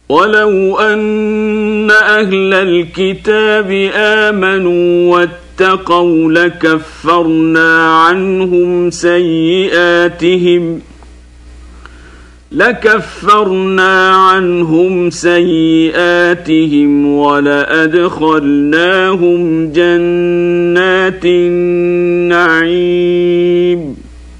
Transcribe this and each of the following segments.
ولو أن أهل الكتاب آمنوا واتقوا لكفرنا عنهم سيئاتهم ولأدخلناهم جنات النعيم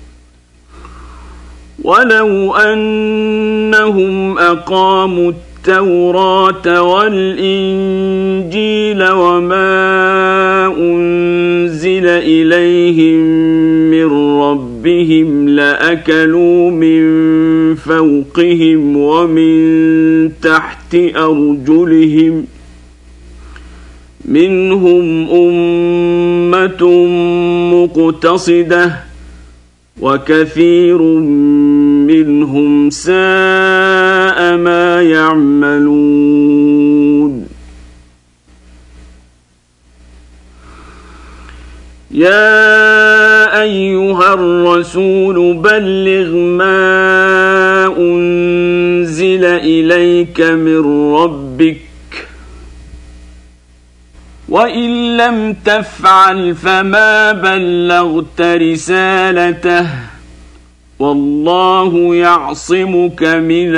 ولو أنهم أقاموا التوراة والإنجيل وما أنزل إليهم من ربهم لأكلوا من فوقهم ومن تحت أرجلهم منهم أمة مقتصدة وكثير منهم ساء ما يعملون يا أيها الرسول بلغ ما أنزل إليك من ربك وإن لم تفعل فما بلغت رسالته والله يعصمك من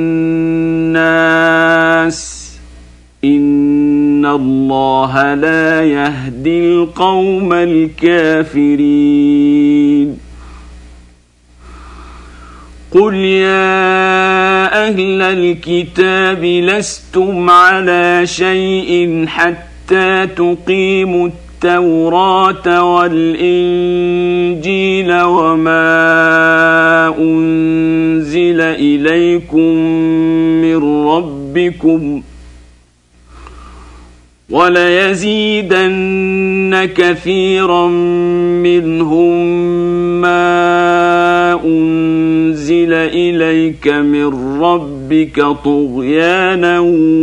الناس إن الله لا يهدي القوم الكافرين قل يا أهل الكتاب لستم على شيء حتى تقيموا التوراة والإنجيل وما أنزل إليكم من ربكم وليزيدن كثيرا منهم ما أنزل إليك من ربك طغيانا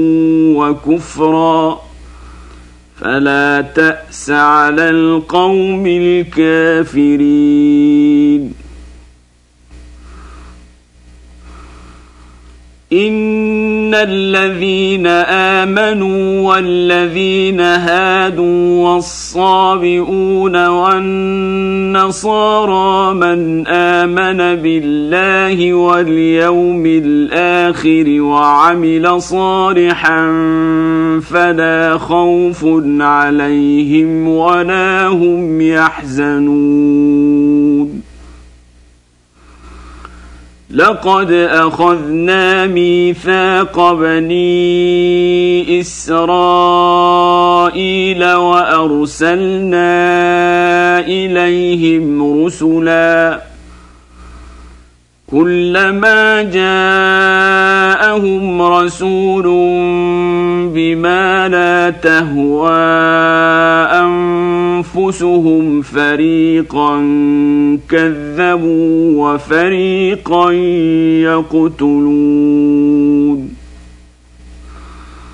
وكفرا فلا تأس على القوم الكافرين إن الذين آمنوا والذين هادوا والصابئون والنصارى من آمن بالله واليوم الآخر وعمل صالحا فلا خوف عليهم ولا هم يحزنون لقد أخذنا ميثاق بني إسرائيل وأرسلنا إليهم رسلا كلما جاءهم رسول بما لا تهوى أنفسهم فريقا كذبوا وفريقا يقتلون